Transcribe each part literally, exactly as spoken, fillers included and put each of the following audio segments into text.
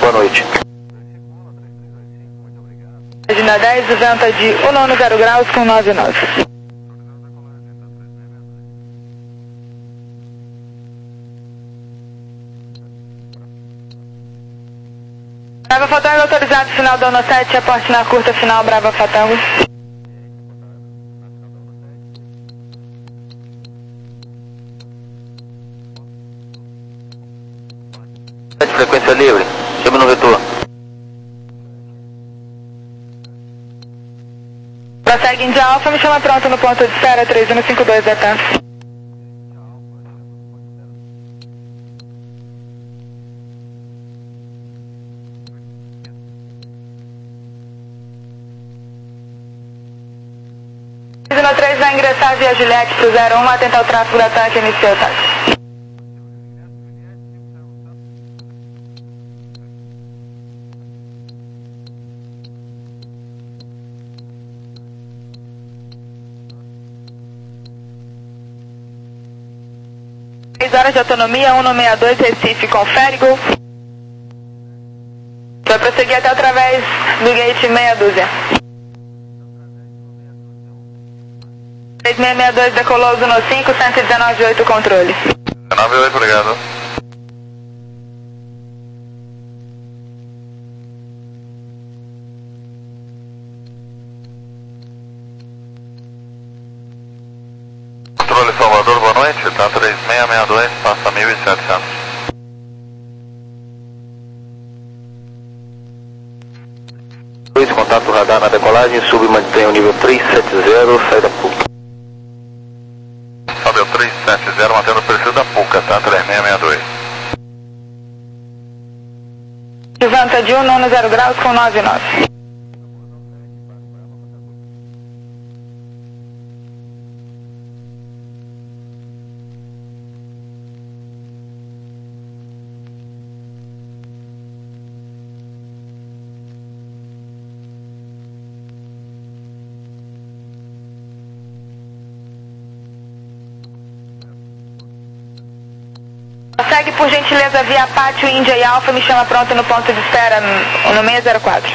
boa noite. Página dez, venta de um nono zero graus com nove nove. Brava Fatango autorizado, final da ONU sete, aporte na curta final, Brava Fatango. Frequência livre, chama no vetor. Prossegue Índia Alfa, me chama pronto no ponto de espera, três um cinco dois, Zeta. três vai ingressar via Juliette pro zero um, atentar o tráfego da tanque, iniciou o táxi. seis horas de autonomia, um no sessenta e dois, Recife, confere, Gol. Vai prosseguir até através do gate meia dúzia. três seis seis dois decolou, Zuno cinco, cento e dezenove oito, controle. dezenove oito, obrigado. Controle Salvador, boa noite, tá três seis seis dois, passa mil e setecentos. dois, contato radar na decolagem, sub mantém o nível trezentos e setenta, sai da P U C. Sobe o trezentos e setenta, mantendo o perfil da P U C, tá três seis seis dois. Levanta de um nono zero graus com nove nove. Segue por gentileza via Pátio Índia e Alfa, me chama pronto no ponto de espera no seis zero quatro.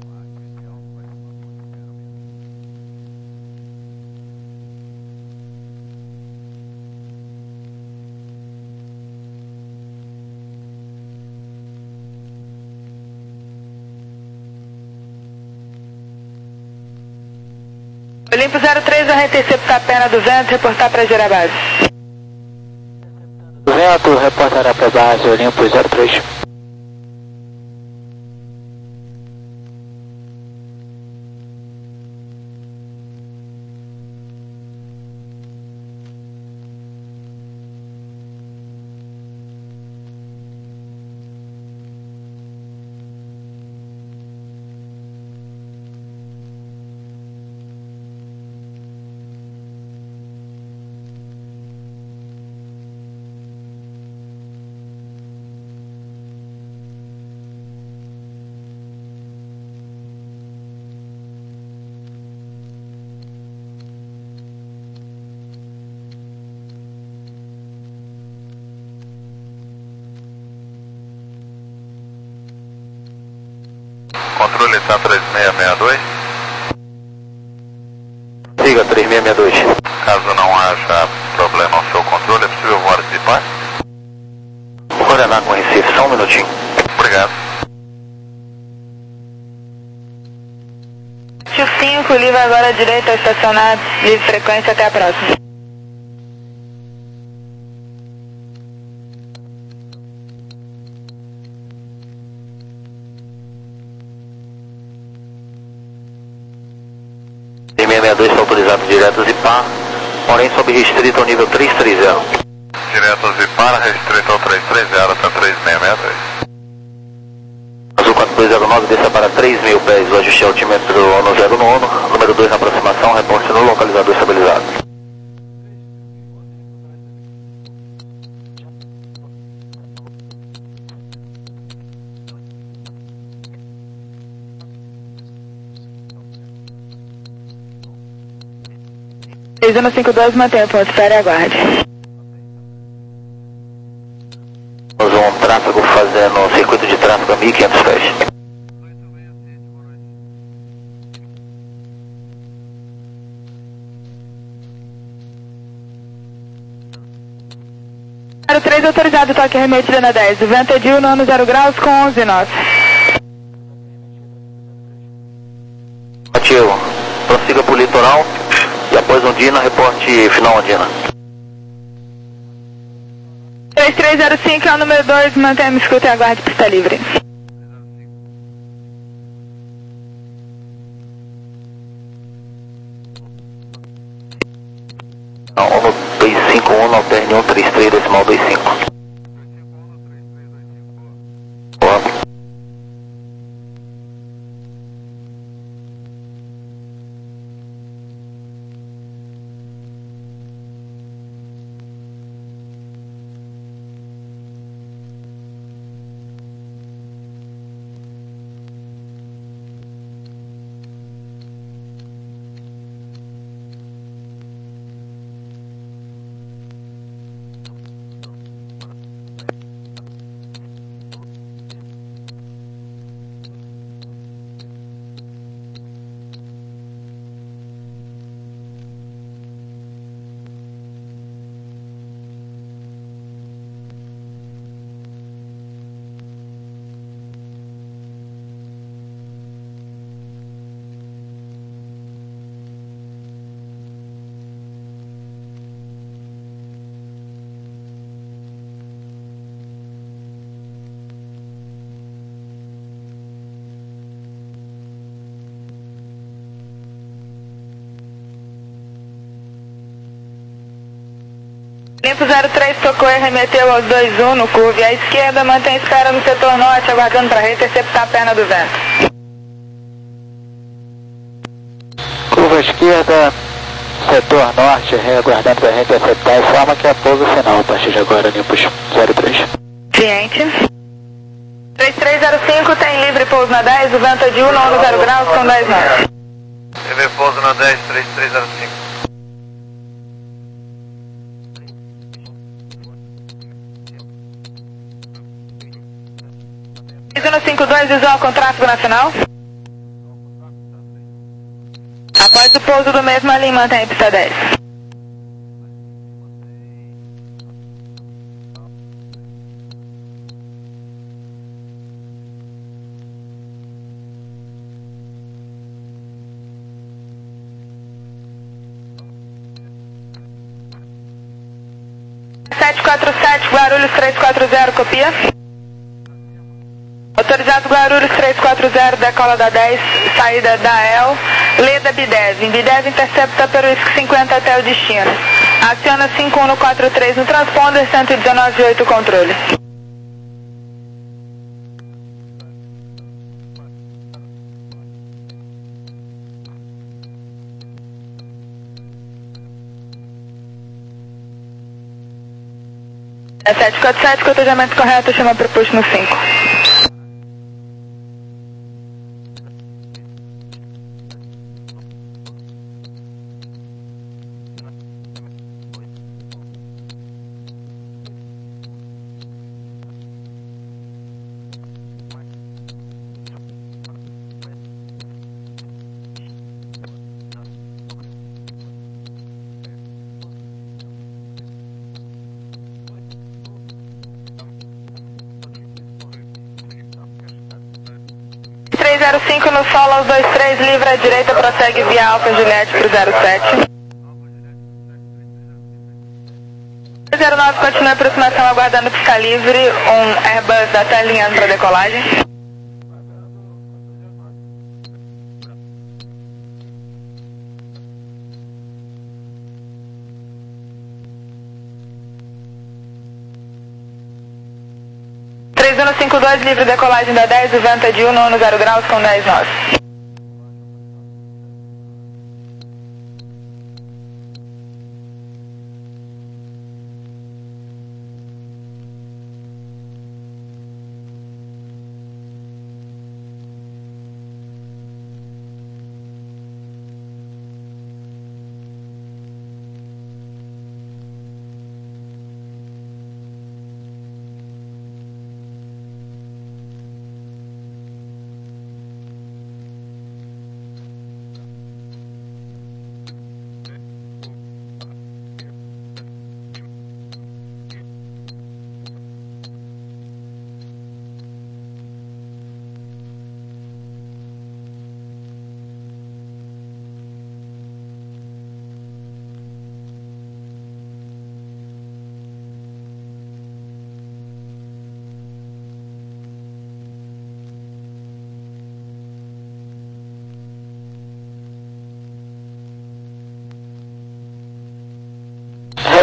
Olimpo zero três vai interceptar a perna do vento, reportar para Gerabase. Vento, reportará para base, Olimpo zero três. Controle tá três seis seis dois. Siga três seis seis dois. Caso não haja problema ao seu controle, é possível voar de paz? Coordenar com Recife, só um minutinho. Obrigado. cinco, livre agora à direita, estacionar, livre frequência, até a próxima. seis seis dois está autorizado direto Zipar, porém sob restrito ao nível trezentos e trinta. Direto Zipar, restrito ao trezentos e trinta, tá três seis seis dois. Azul quatro dois zero nove, desça para três mil pés, o ajuste altímetro ONU zero nono, número dois na aproximação, reporte no localizador estabilizado. seis um cinco dois, mantém o ponto, espere e aguarde. Temos um tráfego fazendo um circuito de tráfego a mil quinhentos pés. zero três autorizado, toque remetida na dez. O vento é de um, nono zero graus com onze nós. Ativo. Prossiga para o litoral e após Ondina, reporte final Ondina. três três zero cinco é o número dois, mantenha-me escuta e aguarde pista livre. Não, no dois cinco um, no alterne um três três, decimal dois cinco. Boa. Limpo zero três tocou e remeteu aos dois um no curve. À esquerda, mantém espera no setor norte, aguardando para reinterceptar a perna do vento. Curva esquerda, setor norte, aguardando para reinterceptar. Informa que é pouso final a partir de agora, limpos zero três. Ciente. três três zero cinco tem livre pouso na dez, o vento é de um, nono zero graus com dez nós. Livre pouso na dez, três três zero cinco. no cinco dois, visual com tráfego nacional. Após o pouso do mesmo, ali mantém a pista dez. sete quatro sete, Guarulhos três quatro zero, copia. Autorizado Guarulhos três quatro zero, decola da dez, saída da E L, Leda Bidev. Bidev intercepta pelo I S C cinquenta até o destino. Aciona cinco um quatro três no transponder, cento e dezenove vírgula oito controle. É sete quatro sete, cotejamento correto, chama para push no cinco. três zero cinco no solo aos dois três, livre à direita, prossegue via Alfa Juliette para o zero sete. zero nove continua a aproximação aguardando pista livre, um Airbus da T alinhando para decolagem. três um cinco dois, livre decolagem da dez, o vento é de um, nono zero graus com dez nós.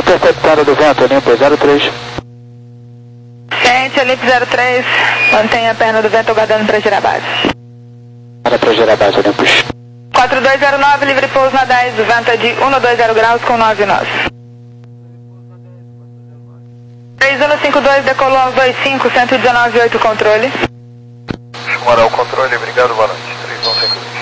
interceptando do vento, Olimpo zero três. Ciente, Olimpo zero três, mantenha a perna do vento aguardando para girar base. Para para girar base, Olympus. quatro dois zero nove, livre pouso na dez, o vento é de cento e vinte graus com nove nós. três um cinco dois, decolou aos dois cinco, cento e dezenove vírgula oito, controle. Chumará o controle, obrigado, boa noite. três um cinco dois.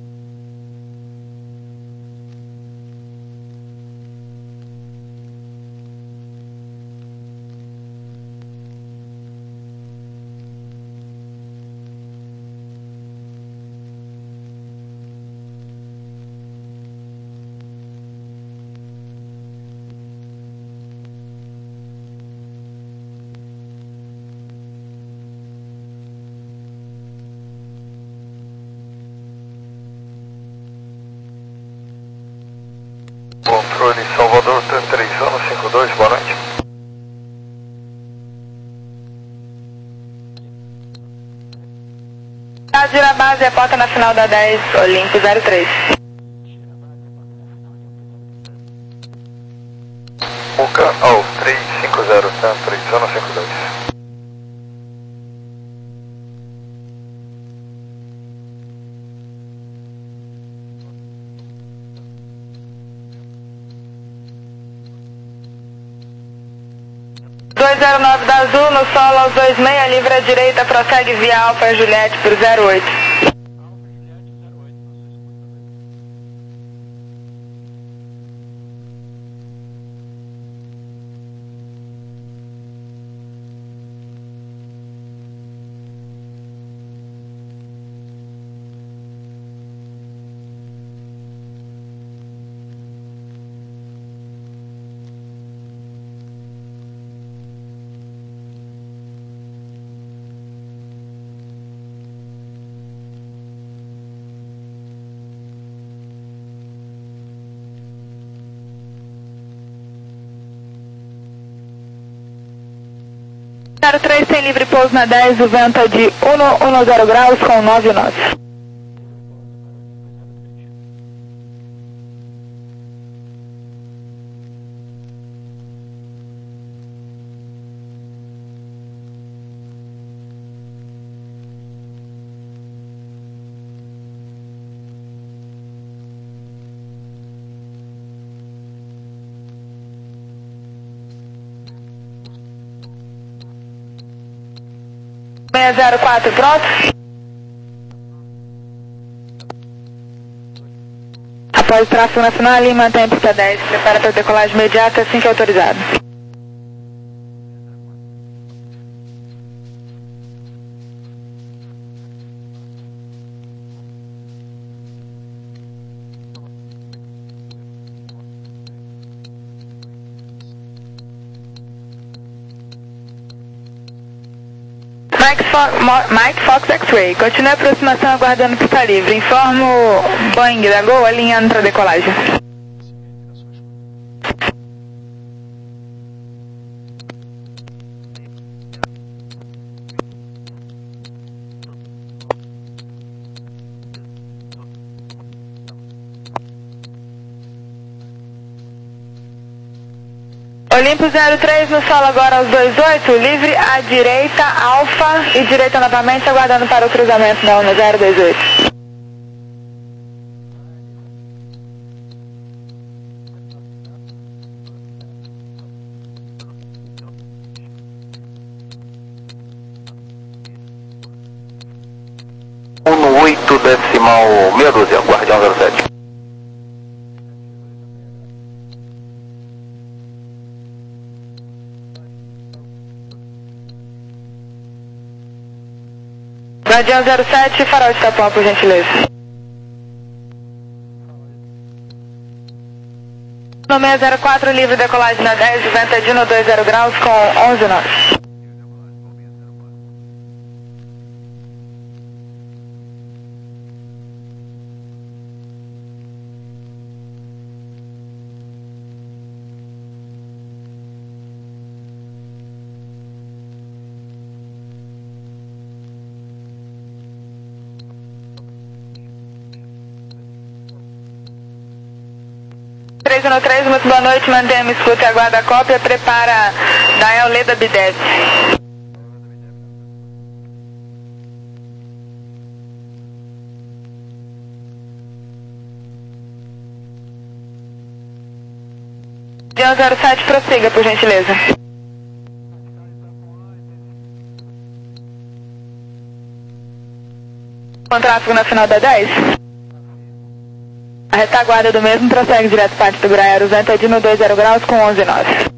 Controle Salvador três um cinco dois, boa noite. A girar base é porta na final da dez, Olimpo zero três. Oca ao três cinco zero, tá? três um cinco dois. dois zero nove da Azul, no solo aos dois seis, livre à direita, prossegue via Alfa Juliette por zero oito. zero três tem livre pouso na dez, o vento é de cento e dez graus com nove nós. seis zero quatro, pronto? Após o tráfego nacional, Lima mantém a pista dez, prepara para decolagem imediata assim que autorizado. Mike Fox, Mike Fox X-Ray, continue a aproximação aguardando pista livre. Informo Boeing da Gol alinhando para decolagem. Olimpo zero três no solo agora aos dois oito, livre à direita, Alfa e direita novamente, aguardando para o cruzamento não, no zero dois oito. um oito decimal meia dúzia, Guardião zero sete. Guardião zero sete, farol de tapão, por gentileza. No seis zero quatro, livre decolagem na dez, o vento é de cento e vinte graus com onze nós. três um três, muito boa noite, mantemos escuta e aguarda a cópia, prepara da El Leda Bidev. zero sete, prossiga, por gentileza. Com tráfego na final da dez. A retaguarda do mesmo prossegue direto parte do Graero, vento Edino dois zero graus com onze nove.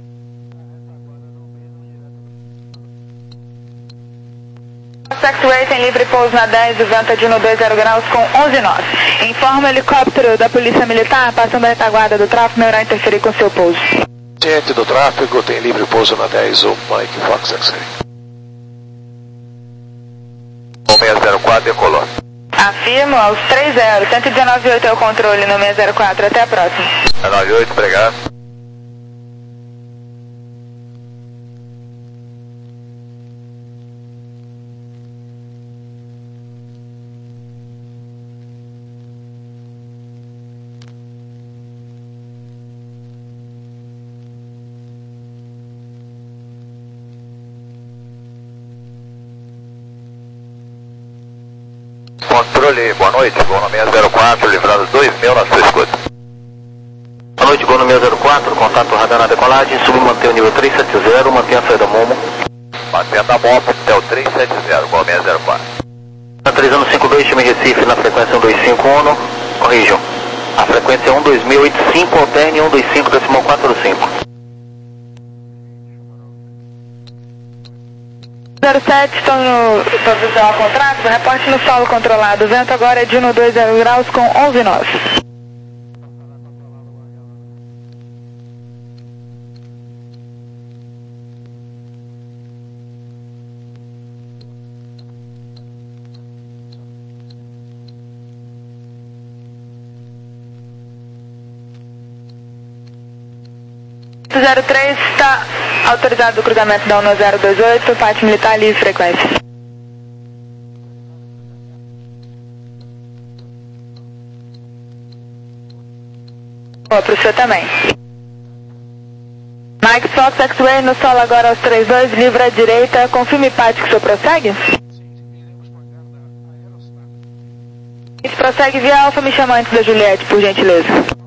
Taxiway tem livre pouso na dez, o vento Edino dois zero graus com onze nove. Informa o helicóptero da Polícia Militar, passando a retaguarda do tráfego, não irá interferir com seu pouso. Gente do tráfego, tem livre pouso na dez, o Mike Fox X-Ray. seis zero quatro, decolou. Afirmo, aos três zero, cento e dezenove ponto oito é o controle no seis zero quatro, até a próxima. nove oito, obrigado. Controle, boa noite, voo no seis zero quatro, livrado dois mil na sua escuta. Boa noite, voo no seis zero quatro, contato radar na decolagem, sub mantém o nível três sete zero, mantém a saída Momo. Mantendo a Momo, até o três sete zero, voo seis zero quatro. três um cinco dois, time Recife, na frequência um dois cinco um, corrijam. A frequência é um dois mil e oitenta e cinco, alterne um dois cinco decimal quatro cinco. zero sete, estão no provisão ao contrato, reporte no solo controlado, o vento agora é Dino dois zero graus com onze nove. zero três está autorizado o cruzamento da um zero dois oito, parte militar livre frequência. Boa, para o senhor também. Mike Fox X-Way no solo agora aos três dois, livre à direita, confirme parte que o senhor prossegue? Se prossegue via Alfa, me chama antes da Juliette, por gentileza.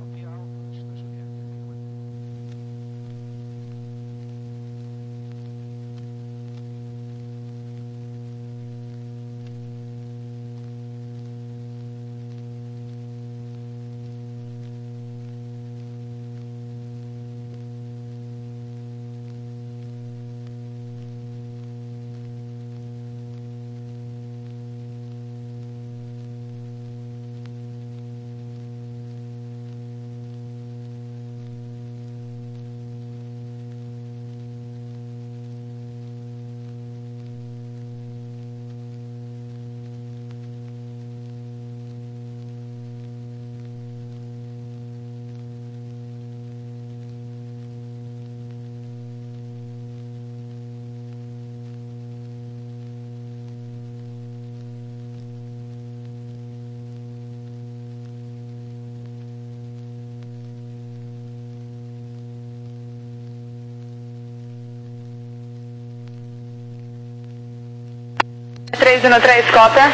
três um três, cópia.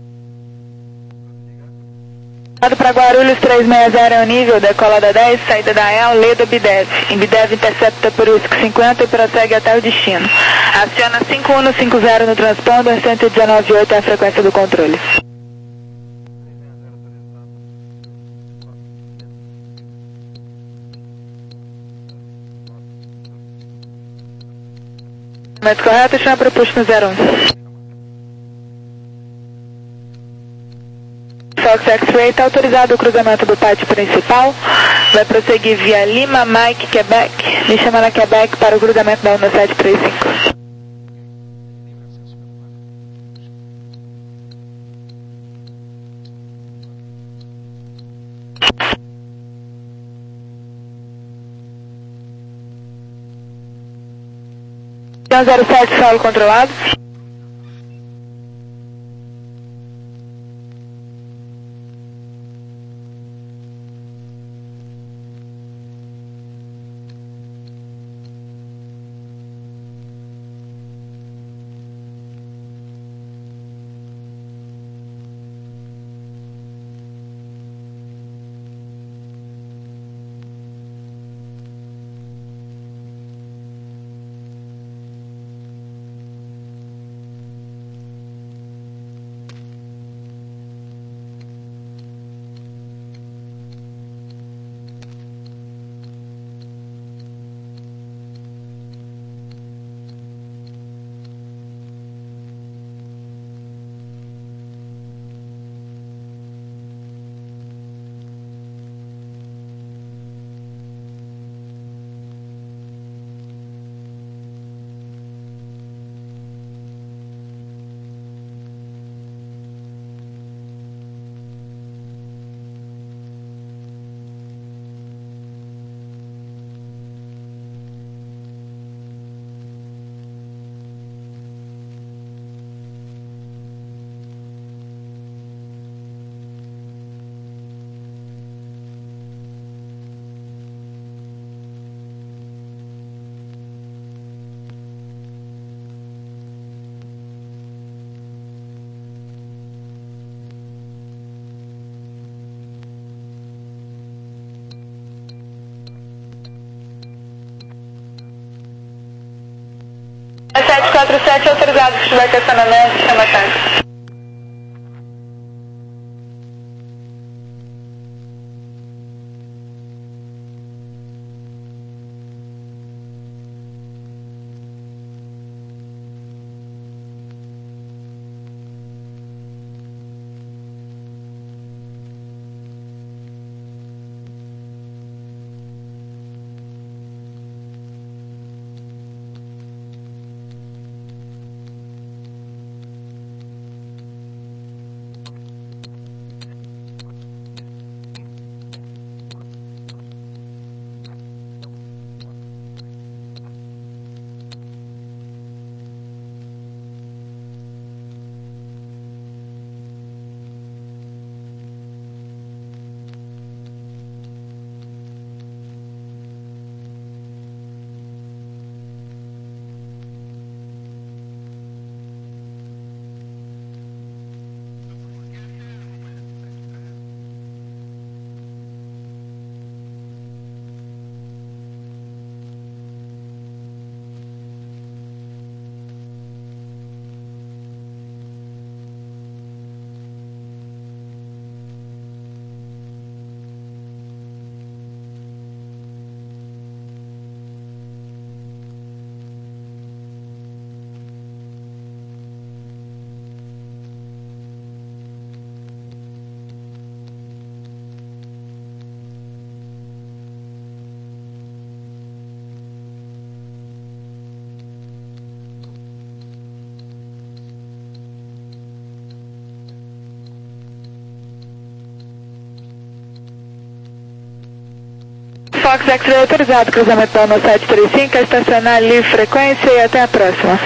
Para Guarulhos três seis zero é o nível, decola da dez, saída da El, Leda Bidev. Em Bidev intercepta por U S C cinquenta e prossegue até o destino. Aciona cinco um cinco zero no transponder, cento e dezenove ponto oito é a frequência do controle. Momento correto, chama para push no zero um. Fox X-Ray está autorizado o cruzamento do pátio principal. Vai prosseguir via Lima, Mike, Quebec. Me chama na Quebec para o cruzamento da um sete três cinco. zero sete, solo controlado. quatro sete, autorizado, se tiver questionamento, chama a táxi. Fox X-Ray autorizado, cruzamento da no sete três cinco, a estacionar livre frequência e até a próxima.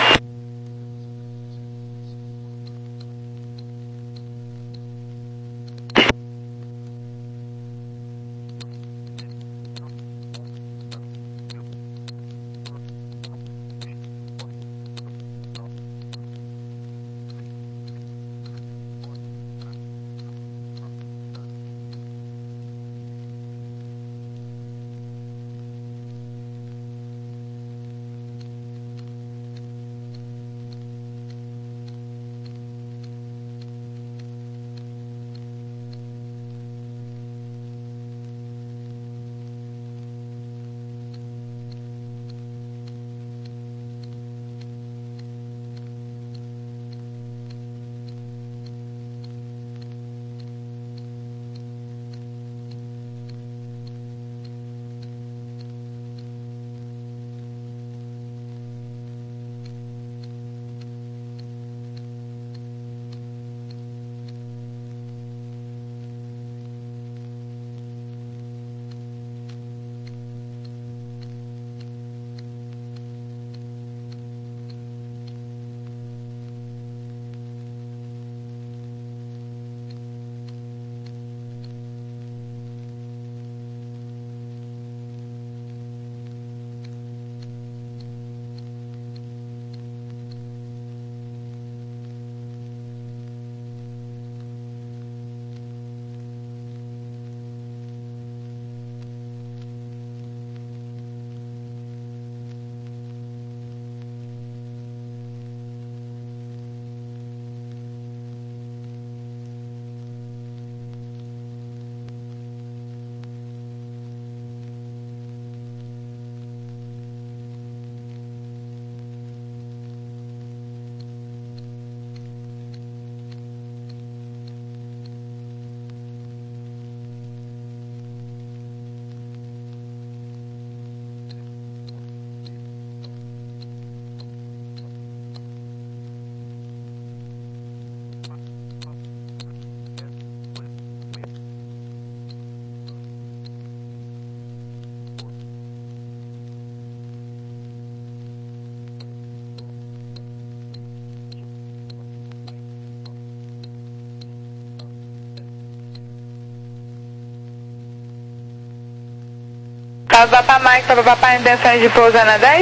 Papá Mike, para papá, intenções de pousar na dez?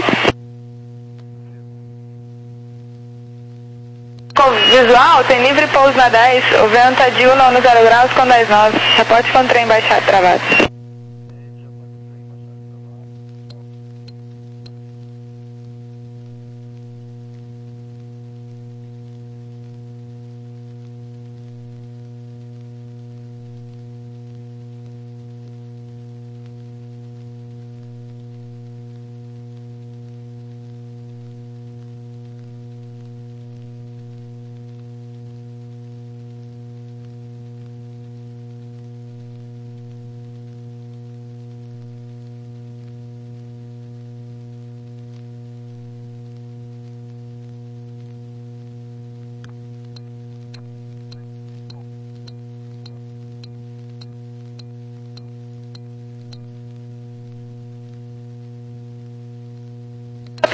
Com visual, tem livre pouso na dez, o vento é diurno no zero graus com dez nove. Reporte com trem baixado travado.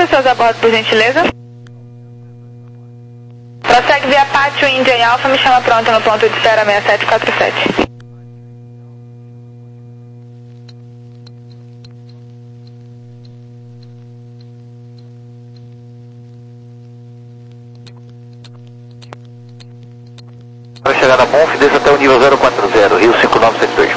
pessoas a bordo, por gentileza? Prossegue via Pátio Índia em Alfa, me chama pronto no ponto de espera seis sete quatro sete. Para chegar a Monf, desça até o nível zero quatro zero, Rio cinco nove sete dois.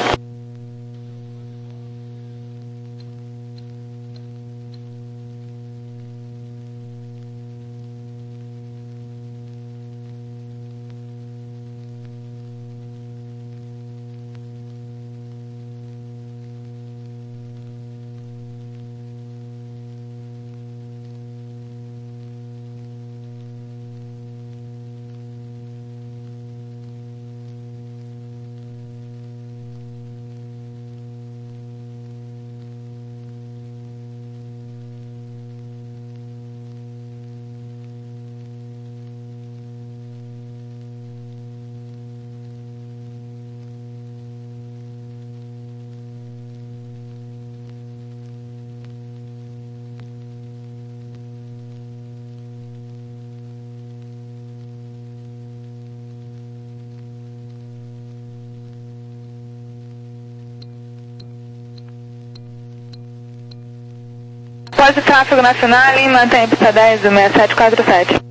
Após o tráfego nacional, em mantém pista dez do seis sete quatro sete.